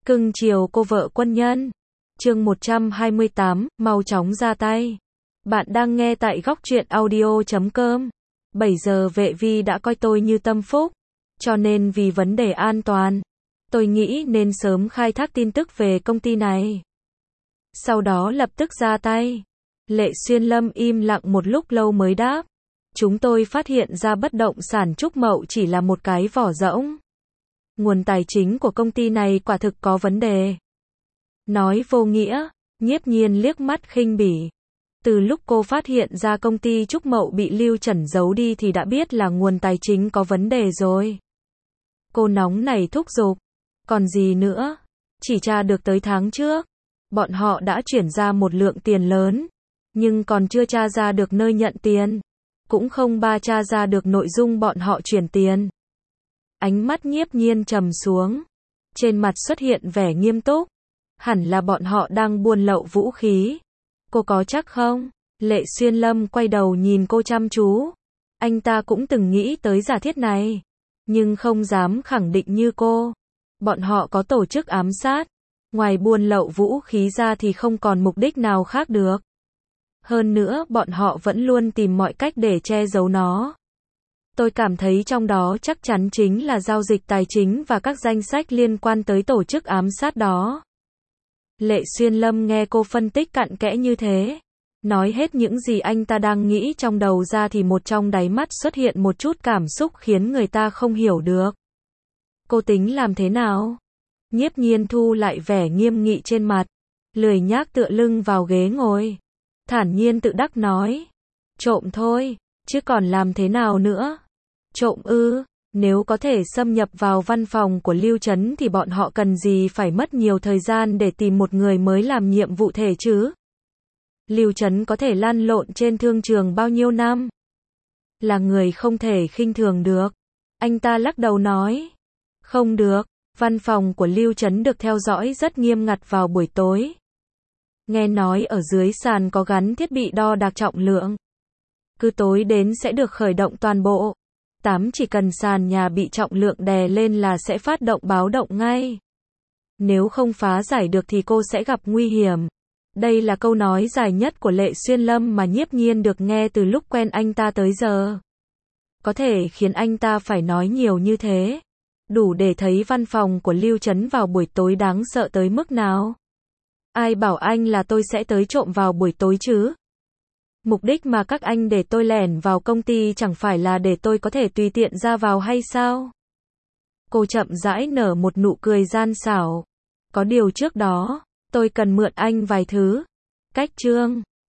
Cưng chiều cô vợ quân nhân. Chương 128, mau chóng ra tay. Bạn đang nghe tại góc truyện audio.com. 7 giờ vệ vi đã coi tôi như tâm phúc, cho nên vì vấn đề an toàn, tôi nghĩ nên sớm khai thác tin tức về công ty này. Sau đó lập tức ra tay. Lệ Xuyên Lâm im lặng một lúc lâu mới đáp. Chúng tôi phát hiện ra bất động sản Trúc Mậu chỉ là một cái vỏ rỗng. Nguồn tài chính của công ty này quả thực có vấn đề. Nói vô nghĩa, Nhiếp Nhiên liếc mắt khinh bỉ. Từ lúc cô phát hiện ra công ty Trúc Mậu bị Lưu Trần giấu đi thì đã biết là nguồn tài chính có vấn đề rồi. Cô nóng nảy thúc giục. Còn gì nữa? Chỉ tra được tới tháng trước, bọn họ đã chuyển ra một lượng tiền lớn, nhưng còn chưa tra ra được nơi nhận tiền, cũng không tra ra được nội dung bọn họ chuyển tiền. Ánh mắt Nhiếp Nhiên trầm xuống, trên mặt xuất hiện vẻ nghiêm túc. Hẳn là bọn họ đang buôn lậu vũ khí. Cô có chắc không? Lệ Xuyên Lâm quay đầu nhìn cô chăm chú. Anh ta cũng từng nghĩ tới giả thiết này, nhưng không dám khẳng định như cô. Bọn họ có tổ chức ám sát, ngoài buôn lậu vũ khí ra thì không còn mục đích nào khác được. Hơn nữa, bọn họ vẫn luôn tìm mọi cách để che giấu nó. Tôi cảm thấy trong đó chắc chắn chính là giao dịch tài chính và các danh sách liên quan tới tổ chức ám sát đó. Lệ Xuyên Lâm nghe cô phân tích cặn kẽ như thế, nói hết những gì anh ta đang nghĩ trong đầu ra thì một trong đáy mắt xuất hiện một chút cảm xúc khiến người ta không hiểu được. Cô tính làm thế nào? Nhiếp Nhiên thu lại vẻ nghiêm nghị trên mặt, lười nhác tựa lưng vào ghế ngồi, thản nhiên tự đắc nói. Trộm thôi, chứ còn làm thế nào nữa? Trộm ư? Nếu có thể xâm nhập vào văn phòng của Lưu Trấn thì bọn họ cần gì phải mất nhiều thời gian để tìm một người mới làm nhiệm vụ thể chứ? Lưu Trấn có thể lăn lộn trên thương trường bao nhiêu năm? Là người không thể khinh thường được. Anh ta lắc đầu nói. Không được, văn phòng của Lưu Trấn được theo dõi rất nghiêm ngặt vào buổi tối. Nghe nói ở dưới sàn có gắn thiết bị đo đạc trọng lượng. Cứ tối đến sẽ được khởi động toàn bộ. Chỉ cần sàn nhà bị trọng lượng đè lên là sẽ phát động báo động ngay. Nếu không phá giải được thì cô sẽ gặp nguy hiểm. Đây là câu nói dài nhất của Lệ Xuyên Lâm mà Nhiếp Nhiên được nghe từ lúc quen anh ta tới giờ. Có thể khiến anh ta phải nói nhiều như thế, đủ để thấy văn phòng của Lưu Trấn vào buổi tối đáng sợ tới mức nào. Ai bảo anh là tôi sẽ tới trộm vào buổi tối chứ? Mục đích mà các anh để tôi lẻn vào công ty chẳng phải là để tôi có thể tùy tiện ra vào hay sao? Cô chậm rãi nở một nụ cười gian xảo. Có điều trước đó, tôi cần mượn anh vài thứ. Cách chương.